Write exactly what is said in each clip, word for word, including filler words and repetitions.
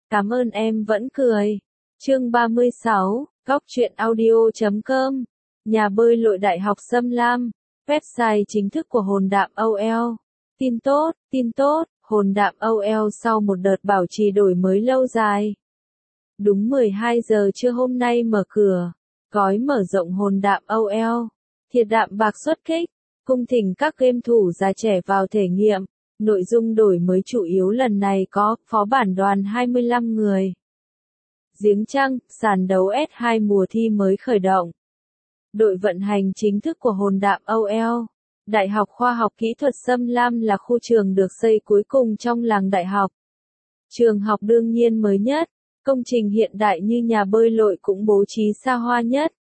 Cảm ơn em vẫn cười. Chương ba mươi sáu, Góc truyện audio chấm com. Nhà bơi lội Đại học Sâm Lam, website chính thức của Hồn Đạm o lờ. Tin tốt, tin tốt, Hồn Đạm o lờ sau một đợt bảo trì đổi mới lâu dài. Đúng mười hai giờ trưa hôm nay mở cửa, gói mở rộng Hồn Đạm o lờ. Thiệt đạm bạc xuất kích, cung thỉnh các game thủ già trẻ vào thể nghiệm. Nội dung đổi mới chủ yếu lần này có phó bản đoàn hai mươi lăm người. Giếng Trăng, sàn đấu ét hai mùa thi mới khởi động. Đội vận hành chính thức của Hồn Đạm o lờ. Đại học Khoa học Kỹ thuật Sâm Lam là khu trường được xây cuối cùng trong làng đại học. Trường học đương nhiên mới nhất, công trình hiện đại như nhà bơi lội cũng bố trí xa hoa nhất.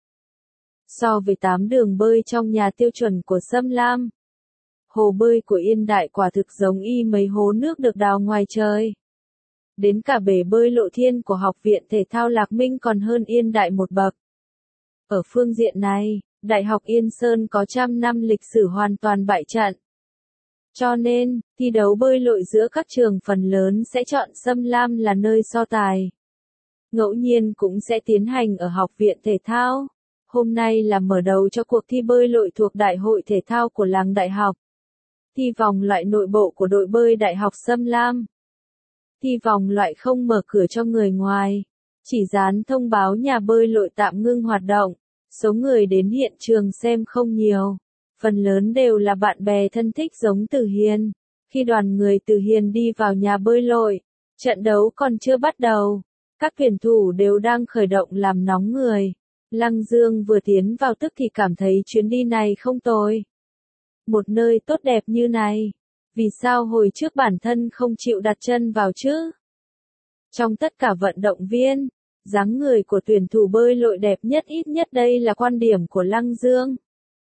So với tám đường bơi trong nhà tiêu chuẩn của Sâm Lam, hồ bơi của Yên Đại quả thực giống y mấy hố nước được đào ngoài trời. Đến cả bể bơi Lộ Thiên của Học viện Thể thao Lạc Minh còn hơn Yên Đại một bậc. Ở phương diện này, Đại học Yên Sơn có trăm năm lịch sử hoàn toàn bại trận. Cho nên, thi đấu bơi lội giữa các trường phần lớn sẽ chọn Sâm Lam là nơi so tài. Ngẫu nhiên cũng sẽ tiến hành ở Học viện Thể thao. Hôm nay là mở đầu cho cuộc thi bơi lội thuộc Đại hội Thể thao của làng đại học. Thi vòng loại nội bộ của đội bơi Đại học Sâm Lam. Thi vòng loại không mở cửa cho người ngoài, chỉ dán thông báo nhà bơi lội tạm ngưng hoạt động. Số người đến hiện trường xem không nhiều, phần lớn đều là bạn bè thân thích giống Từ Hiền. Khi đoàn người Từ Hiền đi vào nhà bơi lội, trận đấu còn chưa bắt đầu, các tuyển thủ đều đang khởi động làm nóng người. Lăng Dương vừa tiến vào tức thì cảm thấy chuyến đi này không tồi. Một nơi tốt đẹp như này, vì sao hồi trước bản thân không chịu đặt chân vào chứ? Trong tất cả vận động viên, dáng người của tuyển thủ bơi lội đẹp nhất, ít nhất đây là quan điểm của Lăng Dương.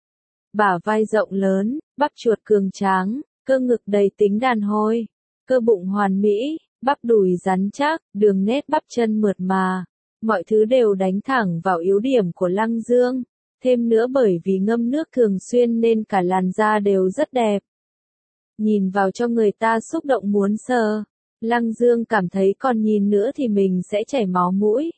Bả vai rộng lớn, bắp chuột cường tráng, cơ ngực đầy tính đàn hồi, cơ bụng hoàn mỹ, bắp đùi rắn chắc, đường nét bắp chân mượt mà. Mọi thứ đều đánh thẳng vào yếu điểm của Lăng Dương. Thêm nữa bởi vì ngâm nước thường xuyên nên cả làn da đều rất đẹp. Nhìn vào cho người ta xúc động muốn sờ. Lăng Dương cảm thấy còn nhìn nữa thì mình sẽ chảy máu mũi.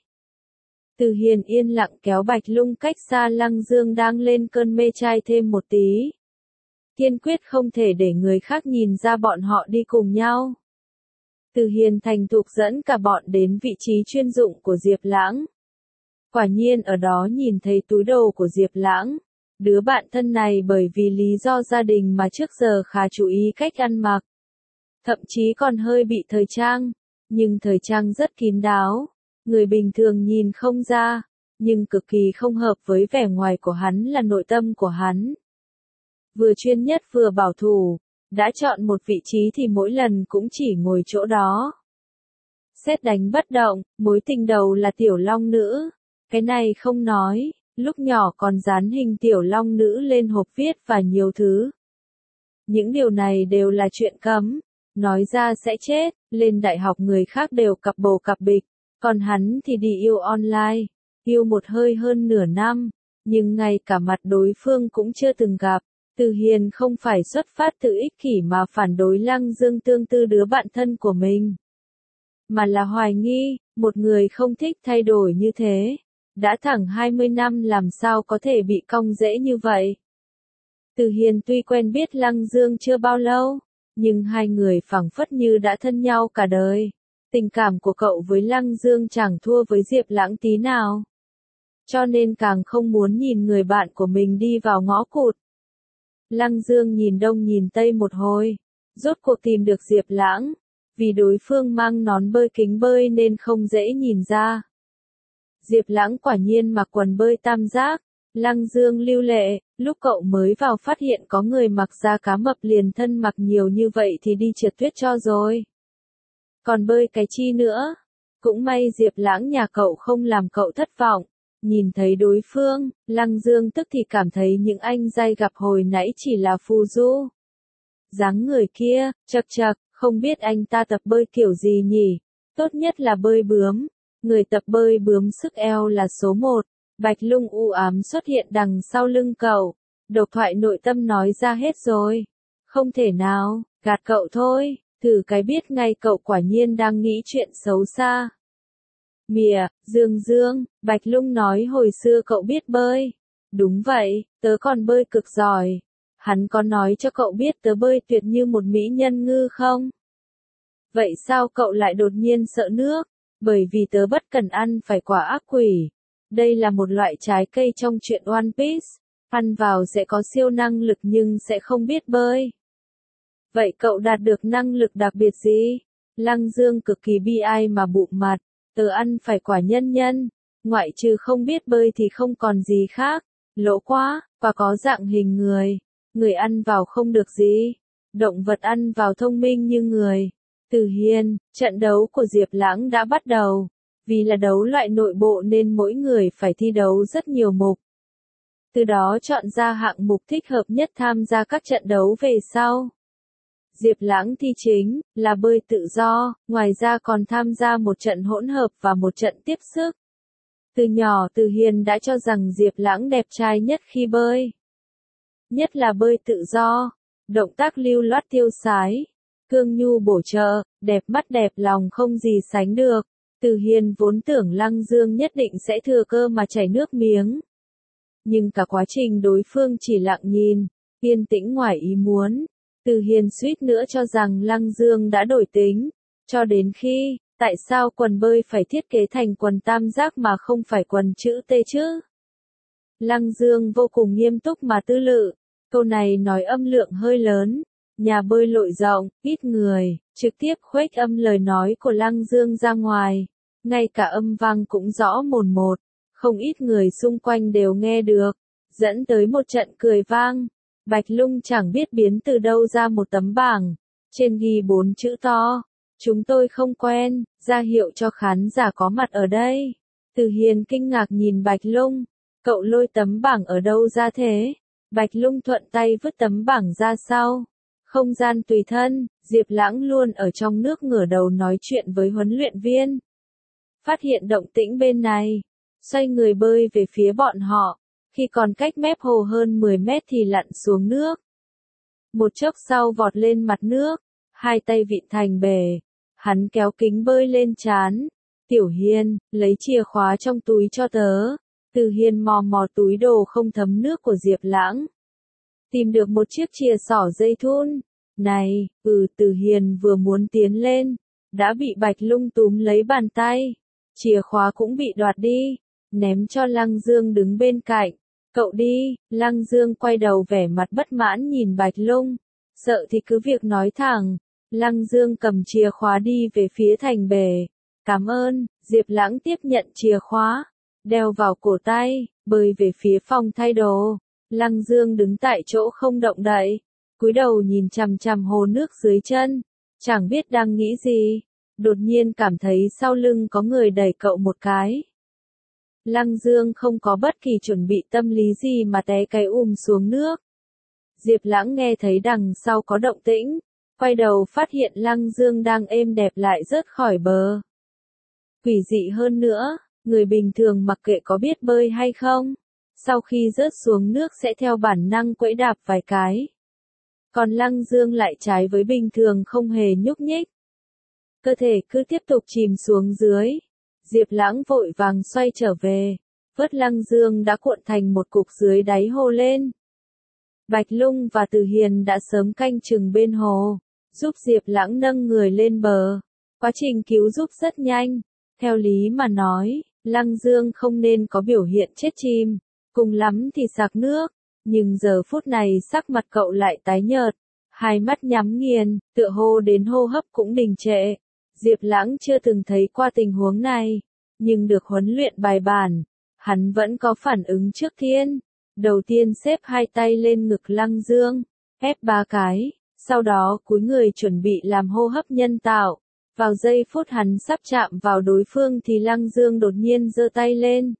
Từ Hiền yên lặng kéo Bạch Lung cách xa Lăng Dương đang lên cơn mê trai thêm một tí. Kiên quyết không thể để người khác nhìn ra bọn họ đi cùng nhau. Từ Hiền thành thục dẫn cả bọn đến vị trí chuyên dụng của Diệp Lãng. Quả nhiên ở đó nhìn thấy túi đồ của Diệp Lãng. Đứa bạn thân này bởi vì lý do gia đình mà trước giờ khá chú ý cách ăn mặc. Thậm chí còn hơi bị thời trang, nhưng thời trang rất kín đáo. Người bình thường nhìn không ra, nhưng cực kỳ không hợp với vẻ ngoài của hắn là nội tâm của hắn. Vừa chuyên nhất vừa bảo thủ, đã chọn một vị trí thì mỗi lần cũng chỉ ngồi chỗ đó. Sét đánh bất động, mối tình đầu là tiểu long nữ. Cái này không nói, lúc nhỏ còn dán hình tiểu long nữ lên hộp viết và nhiều thứ. Những điều này đều là chuyện cấm, nói ra sẽ chết, lên đại học người khác đều cặp bồ cặp bịch, còn hắn thì đi yêu online, yêu một hơi hơn nửa năm, nhưng ngay cả mặt đối phương cũng chưa từng gặp. Từ Hiền không phải xuất phát từ ích kỷ mà phản đối Lăng Dương tương tư đứa bạn thân của mình, mà là hoài nghi, một người không thích thay đổi như thế. Đã thẳng hai mươi năm làm sao có thể bị cong dễ như vậy. Từ Hiền tuy quen biết Lăng Dương chưa bao lâu, nhưng hai người phảng phất như đã thân nhau cả đời. Tình cảm của cậu với Lăng Dương chẳng thua với Diệp Lãng tí nào. Cho nên càng không muốn nhìn người bạn của mình đi vào ngõ cụt. Lăng Dương nhìn đông nhìn tây một hồi, rốt cuộc tìm được Diệp Lãng. Vì đối phương mang nón bơi kính bơi nên không dễ nhìn ra. Diệp Lãng quả nhiên mặc quần bơi tam giác. Lăng Dương lưu lệ, lúc cậu mới vào phát hiện có người mặc da cá mập liền thân mặc nhiều như vậy thì đi trượt tuyết cho rồi. Còn bơi cái chi nữa? Cũng may Diệp Lãng nhà cậu không làm cậu thất vọng. Nhìn thấy đối phương, Lăng Dương tức thì cảm thấy những anh giai gặp hồi nãy chỉ là phù du. Dáng người kia, chật chật, không biết anh ta tập bơi kiểu gì nhỉ? Tốt nhất là bơi bướm. Người tập bơi bướm sức eo là số một. Bạch Lung u ám xuất hiện đằng sau lưng cậu. Độc thoại nội tâm nói ra hết rồi. Không thể nào, gạt cậu thôi. Thử cái biết ngay cậu quả nhiên đang nghĩ chuyện xấu xa. Mỉa, Dương Dương, Bạch Lung nói hồi xưa cậu biết bơi. Đúng vậy, tớ còn bơi cực giỏi. Hắn có nói cho cậu biết tớ bơi tuyệt như một mỹ nhân ngư không? Vậy sao cậu lại đột nhiên sợ nước? Bởi vì tớ bất cần ăn phải quả ác quỷ. Đây là một loại trái cây trong truyện One Piece. Ăn vào sẽ có siêu năng lực nhưng sẽ không biết bơi. Vậy cậu đạt được năng lực đặc biệt gì? Lăng Dương cực kỳ bi ai mà bụm mặt. Tớ ăn phải quả nhân nhân. Ngoại trừ không biết bơi thì không còn gì khác. Lỗ quá, quả có dạng hình người. Người ăn vào không được gì. Động vật ăn vào thông minh như người. Từ Hiên, trận đấu của Diệp Lãng đã bắt đầu. Vì là đấu loại nội bộ nên mỗi người phải thi đấu rất nhiều mục. Từ đó chọn ra hạng mục thích hợp nhất tham gia các trận đấu về sau. Diệp Lãng thi chính là bơi tự do, ngoài ra còn tham gia một trận hỗn hợp và một trận tiếp sức. Từ nhỏ Từ Hiền đã cho rằng Diệp Lãng đẹp trai nhất khi bơi. Nhất là bơi tự do, động tác lưu loát tiêu sái, cương nhu bổ trợ, đẹp mắt đẹp lòng không gì sánh được. Từ Hiền vốn tưởng Lăng Dương nhất định sẽ thừa cơ mà chảy nước miếng. Nhưng cả quá trình đối phương chỉ lặng nhìn, yên tĩnh ngoài ý muốn. Từ Hiền suýt nữa cho rằng Lăng Dương đã đổi tính, cho đến khi, tại sao quần bơi phải thiết kế thành quần tam giác mà không phải quần chữ T chứ? Lăng Dương vô cùng nghiêm túc mà tư lự, câu này nói âm lượng hơi lớn, nhà bơi lội rộng, ít người, trực tiếp khuếch âm lời nói của Lăng Dương ra ngoài, ngay cả âm vang cũng rõ mồn một, không ít người xung quanh đều nghe được, dẫn tới một trận cười vang. Bạch Lung chẳng biết biến từ đâu ra một tấm bảng, trên ghi bốn chữ to, chúng tôi không quen, ra hiệu cho khán giả có mặt ở đây. Từ Hiền kinh ngạc nhìn Bạch Lung, cậu lôi tấm bảng ở đâu ra thế? Bạch Lung thuận tay vứt tấm bảng ra sau. Không gian tùy thân, Diệp Lãng luôn ở trong nước ngửa đầu nói chuyện với huấn luyện viên. Phát hiện động tĩnh bên này, xoay người bơi về phía bọn họ. Khi còn cách mép hồ hơn mười mét thì lặn xuống nước. Một chốc sau vọt lên mặt nước, hai tay vịn thành bể. Hắn kéo kính bơi lên trán. Tiểu Hiên, lấy chìa khóa trong túi cho tớ. Từ Hiên mò mò túi đồ không thấm nước của Diệp Lãng. Tìm được một chiếc chìa xỏ dây thun. Này, ừ Từ Hiên vừa muốn tiến lên. Đã bị Bạch Lung túm lấy bàn tay. Chìa khóa cũng bị đoạt đi. Ném cho Lăng Dương đứng bên cạnh. Cậu đi, Lăng Dương quay đầu vẻ mặt bất mãn nhìn Bạch Lung. Sợ thì cứ việc nói thẳng. Lăng Dương cầm chìa khóa đi về phía thành bể. Cảm ơn, Diệp Lãng tiếp nhận chìa khóa. Đeo vào cổ tay, bơi về phía phòng thay đồ. Lăng Dương đứng tại chỗ không động đậy. Cúi đầu nhìn chằm chằm hồ nước dưới chân. Chẳng biết đang nghĩ gì. Đột nhiên cảm thấy sau lưng có người đẩy cậu một cái. Lăng Dương không có bất kỳ chuẩn bị tâm lý gì mà té cái ùm xuống nước. Diệp Lãng nghe thấy đằng sau có động tĩnh, quay đầu phát hiện Lăng Dương đang êm đẹp lại rớt khỏi bờ. Quỷ dị hơn nữa, người bình thường mặc kệ có biết bơi hay không, sau khi rớt xuống nước sẽ theo bản năng quẫy đạp vài cái. Còn Lăng Dương lại trái với bình thường không hề nhúc nhích. Cơ thể cứ tiếp tục chìm xuống dưới. Diệp Lãng vội vàng xoay trở về, vớt Lăng Dương đã cuộn thành một cục dưới đáy hồ lên. Bạch Lung và Từ Hiền đã sớm canh chừng bên hồ, giúp Diệp Lãng nâng người lên bờ. Quá trình cứu giúp rất nhanh. Theo lý mà nói, Lăng Dương không nên có biểu hiện chết chìm, cùng lắm thì sặc nước, nhưng giờ phút này sắc mặt cậu lại tái nhợt, hai mắt nhắm nghiền, tựa hồ đến hô hấp cũng đình trệ. Diệp Lãng chưa từng thấy qua tình huống này, nhưng được huấn luyện bài bản, hắn vẫn có phản ứng trước tiên. Đầu tiên xếp hai tay lên ngực Lăng Dương, ép ba cái, sau đó cúi người chuẩn bị làm hô hấp nhân tạo. Vào giây phút hắn sắp chạm vào đối phương thì Lăng Dương đột nhiên giơ tay lên.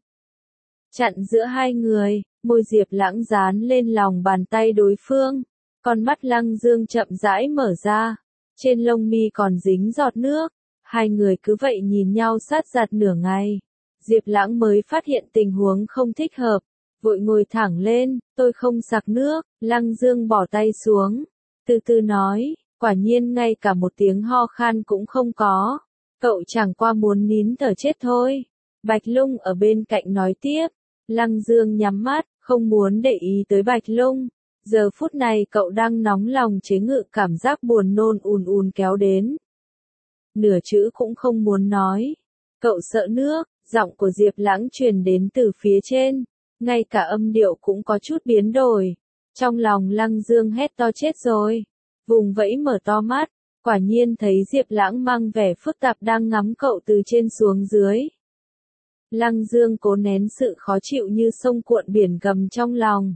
Chặn giữa hai người, môi Diệp Lãng dán lên lòng bàn tay đối phương. Con mắt Lăng Dương chậm rãi mở ra. Trên lông mi còn dính giọt nước. Hai người cứ vậy nhìn nhau sát giạt nửa ngày. Diệp Lãng mới phát hiện tình huống không thích hợp. Vội ngồi thẳng lên, tôi không sặc nước. Lăng Dương bỏ tay xuống. Từ từ nói, quả nhiên ngay cả một tiếng ho khan cũng không có. Cậu chẳng qua muốn nín thở chết thôi. Bạch Lung ở bên cạnh nói tiếp. Lăng Dương nhắm mắt, không muốn để ý tới Bạch Lung. Giờ phút này cậu đang nóng lòng chế ngự cảm giác buồn nôn ùn ùn kéo đến. Nửa chữ cũng không muốn nói. Cậu sợ nước, giọng của Diệp Lãng truyền đến từ phía trên. Ngay cả âm điệu cũng có chút biến đổi. Trong lòng Lăng Dương hét to chết rồi. Vùng vẫy mở to mắt. Quả nhiên thấy Diệp Lãng mang vẻ phức tạp đang ngắm cậu từ trên xuống dưới. Lăng Dương cố nén sự khó chịu như sông cuộn biển gầm trong lòng.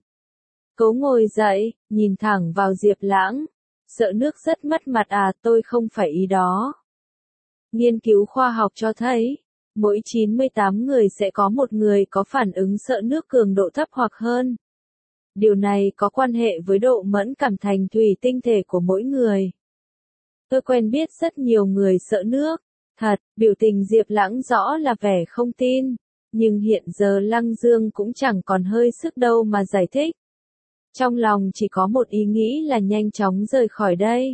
Cố ngồi dậy, nhìn thẳng vào Diệp Lãng. Sợ nước rất mất mặt à, tôi không phải ý đó. Nghiên cứu khoa học cho thấy, mỗi chín mươi tám người sẽ có một người có phản ứng sợ nước cường độ thấp hoặc hơn. Điều này có quan hệ với độ mẫn cảm thành thủy tinh thể của mỗi người. Tôi quen biết rất nhiều người sợ nước. Thật, biểu tình Diệp Lãng rõ là vẻ không tin. Nhưng hiện giờ Lăng Dương cũng chẳng còn hơi sức đâu mà giải thích. Trong lòng chỉ có một ý nghĩ là nhanh chóng rời khỏi đây.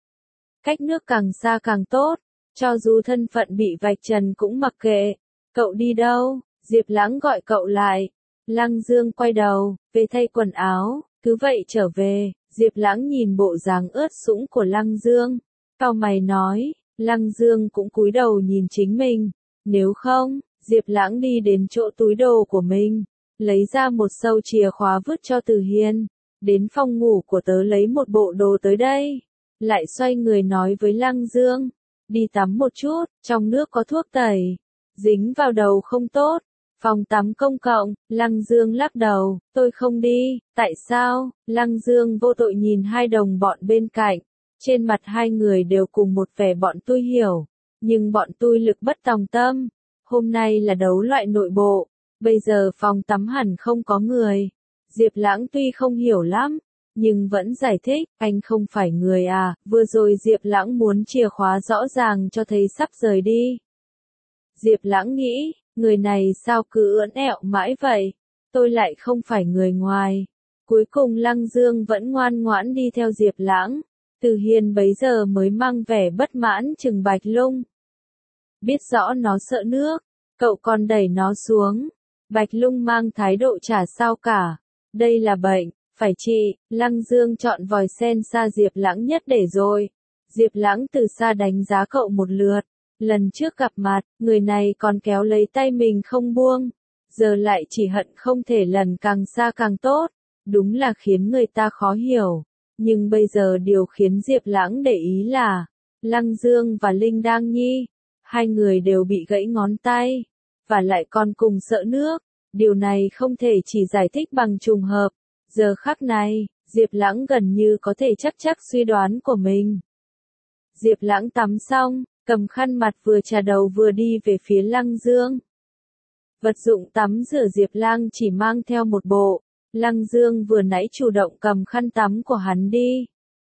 Cách nước càng xa càng tốt. Cho dù thân phận bị vạch trần cũng mặc kệ. Cậu đi đâu? Diệp Lãng gọi cậu lại. Lăng Dương quay đầu, về thay quần áo. Cứ vậy trở về. Diệp Lãng nhìn bộ dáng ướt sũng của Lăng Dương. Cau mày nói. Lăng Dương cũng cúi đầu nhìn chính mình. Nếu không, Diệp Lãng đi đến chỗ túi đồ của mình. Lấy ra một sâu chìa khóa vứt cho Từ Hiên. Đến phòng ngủ của tớ lấy một bộ đồ tới đây. Lại xoay người nói với Lăng Dương. Đi tắm một chút, trong nước có thuốc tẩy. Dính vào đầu không tốt. Phòng tắm công cộng, Lăng Dương lắc đầu. Tôi không đi, tại sao? Lăng Dương vô tội nhìn hai đồng bọn bên cạnh. Trên mặt hai người đều cùng một vẻ bọn tôi hiểu. Nhưng bọn tôi lực bất tòng tâm. Hôm nay là đấu loại nội bộ. Bây giờ phòng tắm hẳn không có người. Diệp Lãng tuy không hiểu lắm, nhưng vẫn giải thích, anh không phải người à, vừa rồi Diệp Lãng muốn chìa khóa rõ ràng cho thấy sắp rời đi. Diệp Lãng nghĩ, người này sao cứ ưỡn ẹo mãi vậy, tôi lại không phải người ngoài. Cuối cùng Lăng Dương vẫn ngoan ngoãn đi theo Diệp Lãng. Từ Hiên bấy giờ mới mang vẻ bất mãn chừng Bạch Lung. Biết rõ nó sợ nước, cậu còn đẩy nó xuống. Bạch Lung mang thái độ chả sao cả. Đây là bệnh, phải trị. Lăng Dương chọn vòi sen xa Diệp Lãng nhất để rồi. Diệp Lãng từ xa đánh giá cậu một lượt. Lần trước gặp mặt, người này còn kéo lấy tay mình không buông. Giờ lại chỉ hận không thể lần càng xa càng tốt. Đúng là khiến người ta khó hiểu. Nhưng bây giờ điều khiến Diệp Lãng để ý là, Lăng Dương và Linh Đang Nhi, hai người đều bị gãy ngón tay, và lại còn cùng sợ nước. Điều này không thể chỉ giải thích bằng trùng hợp. Giờ khắc này, Diệp Lãng gần như có thể chắc chắc suy đoán của mình. Diệp Lãng tắm xong, cầm khăn mặt vừa chà đầu vừa đi về phía Lăng Dương. Vật dụng tắm rửa Diệp Lãng chỉ mang theo một bộ. Lăng Dương vừa nãy chủ động cầm khăn tắm của hắn đi.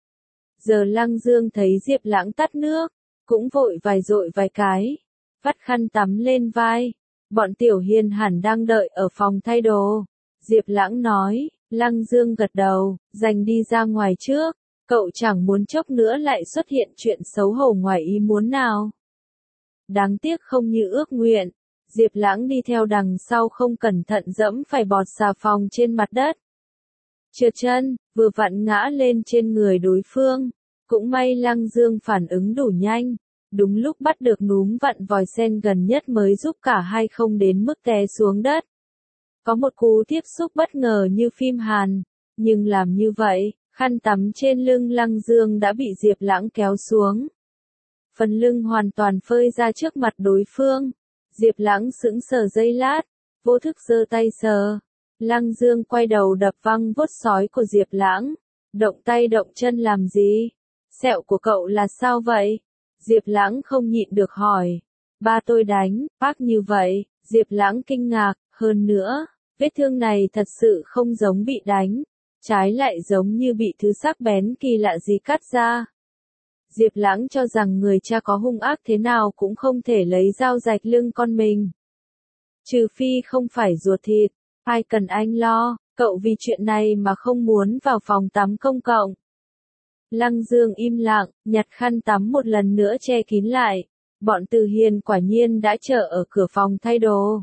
Giờ Lăng Dương thấy Diệp Lãng tắt nước, cũng vội vài dội vài cái, vắt khăn tắm lên vai. Bọn Tiểu Hiên hẳn đang đợi ở phòng thay đồ. Diệp Lãng nói, Lăng Dương gật đầu, dành đi ra ngoài trước. Cậu chẳng muốn chốc nữa lại xuất hiện chuyện xấu hổ ngoài ý muốn nào. Đáng tiếc không như ước nguyện. Diệp Lãng đi theo đằng sau không cẩn thận dẫm phải bọt xà phòng trên mặt đất. Trượt chân, vừa vặn ngã lên trên người đối phương. Cũng may Lăng Dương phản ứng đủ nhanh. Đúng lúc bắt được núm vặn vòi sen gần nhất mới giúp cả hai không đến mức té xuống đất. Có một cú tiếp xúc bất ngờ như phim Hàn. Nhưng làm như vậy, khăn tắm trên lưng Lăng Dương đã bị Diệp Lãng kéo xuống. Phần lưng hoàn toàn phơi ra trước mặt đối phương. Diệp Lãng sững sờ giây lát, vô thức giơ tay sờ. Lăng Dương quay đầu đập văng vuốt sói của Diệp Lãng. Động tay động chân làm gì? Sẹo của cậu là sao vậy? Diệp Lãng không nhịn được hỏi. Ba tôi đánh, bác như vậy. Diệp Lãng kinh ngạc, hơn nữa, vết thương này thật sự không giống bị đánh. Trái lại giống như bị thứ sắc bén kỳ lạ gì cắt ra. Diệp Lãng cho rằng người cha có hung ác thế nào cũng không thể lấy dao rạch lưng con mình. Trừ phi không phải ruột thịt, ai cần anh lo, cậu vì chuyện này mà không muốn vào phòng tắm công cộng. Lăng Dương im lặng, nhặt khăn tắm một lần nữa che kín lại. Bọn Từ Hiền quả nhiên đã chờ ở cửa phòng thay đồ.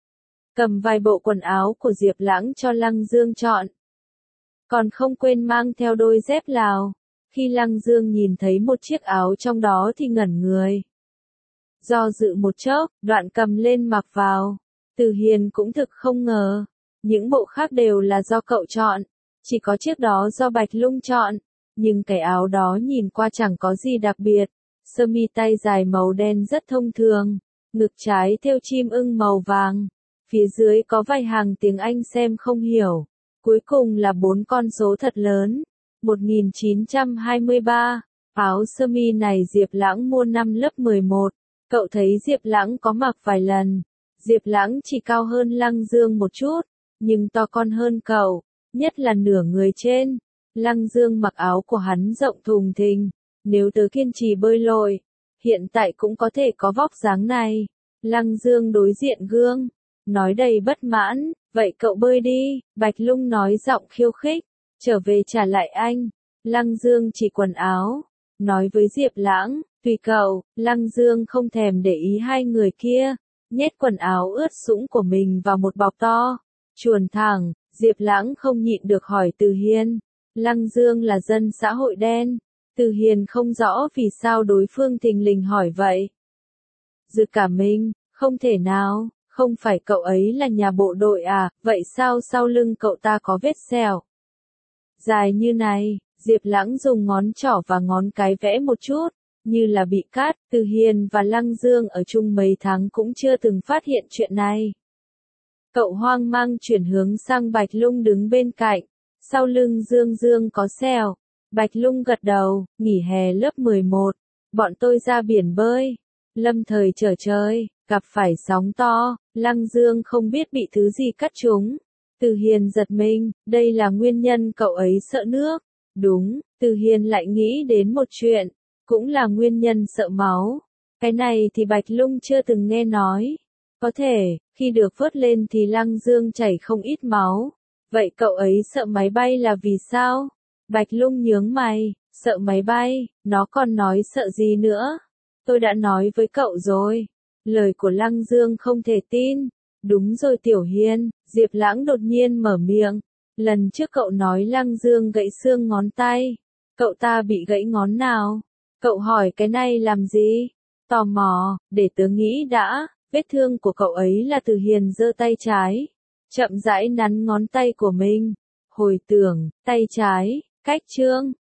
Cầm vài bộ quần áo của Diệp Lãng cho Lăng Dương chọn. Còn không quên mang theo đôi dép Lào. Khi Lăng Dương nhìn thấy một chiếc áo trong đó thì ngẩn người. Do dự một chốc, đoạn cầm lên mặc vào. Từ Hiền cũng thực không ngờ. Những bộ khác đều là do cậu chọn. Chỉ có chiếc đó do Bạch Lung chọn. Nhưng cái áo đó nhìn qua chẳng có gì đặc biệt. Sơ mi tay dài màu đen rất thông thường. Ngực trái thêu chim ưng màu vàng. Phía dưới có vài hàng tiếng Anh xem không hiểu. Cuối cùng là bốn con số thật lớn. một nghìn chín trăm hai mươi ba. Áo sơ mi này Diệp Lãng mua năm lớp mười một. Cậu thấy Diệp Lãng có mặc vài lần. Diệp Lãng chỉ cao hơn Lăng Dương một chút. Nhưng to con hơn cậu. Nhất là nửa người trên. Lăng Dương mặc áo của hắn rộng thùng thình. Nếu tớ kiên trì bơi lội. Hiện tại cũng có thể có vóc dáng này. Lăng Dương đối diện gương. Nói đầy bất mãn. Vậy cậu bơi đi. Bạch Lung nói giọng khiêu khích. Trở về trả lại anh. Lăng Dương chỉ quần áo. Nói với Diệp Lãng. Tùy cậu. Lăng Dương không thèm để ý hai người kia. Nhét quần áo ướt sũng của mình vào một bọc to. Chuồn thẳng. Diệp Lãng không nhịn được hỏi Từ Hiền. Lăng Dương là dân xã hội đen. Từ Hiền không rõ vì sao đối phương thình lình hỏi vậy. Giật cả mình. Không thể nào. Không phải cậu ấy là nhà bộ đội à, vậy sao sau lưng cậu ta có vết sẹo dài như này? Diệp Lãng dùng ngón trỏ và ngón cái vẽ một chút, như là bị cắt. Từ Hiền và Lăng Dương ở chung mấy tháng cũng chưa từng phát hiện chuyện này. Cậu hoang mang chuyển hướng sang Bạch Lung đứng bên cạnh. Sau lưng Dương Dương có sẹo. Bạch Lung gật đầu. Nghỉ hè lớp mười một. Bọn tôi ra biển bơi. Lâm thời trở trời. Gặp phải sóng to. Lăng Dương không biết bị thứ gì cắt trúng. Từ Hiền giật mình. Đây là nguyên nhân cậu ấy sợ nước. Đúng. Từ Hiền lại nghĩ đến một chuyện. Cũng là nguyên nhân sợ máu. Cái này thì Bạch Lung chưa từng nghe nói. Có thể, khi được vớt lên thì Lăng Dương chảy không ít máu. Vậy cậu ấy sợ máy bay là vì sao? Bạch Lung nhướng mày. Sợ máy bay, nó còn nói sợ gì nữa? Tôi đã nói với cậu rồi. Lời của Lăng Dương không thể tin. Đúng rồi Tiểu Hiền. Diệp Lãng đột nhiên mở miệng. Lần trước cậu nói Lăng Dương gãy xương ngón tay. Cậu ta bị gãy ngón nào? Cậu hỏi cái này làm gì? Tò mò, để tớ nghĩ đã. Vết thương của cậu ấy là Từ Hiền giơ tay trái. Chậm rãi nắn ngón tay của mình. Hồi tưởng, tay trái, cách chương.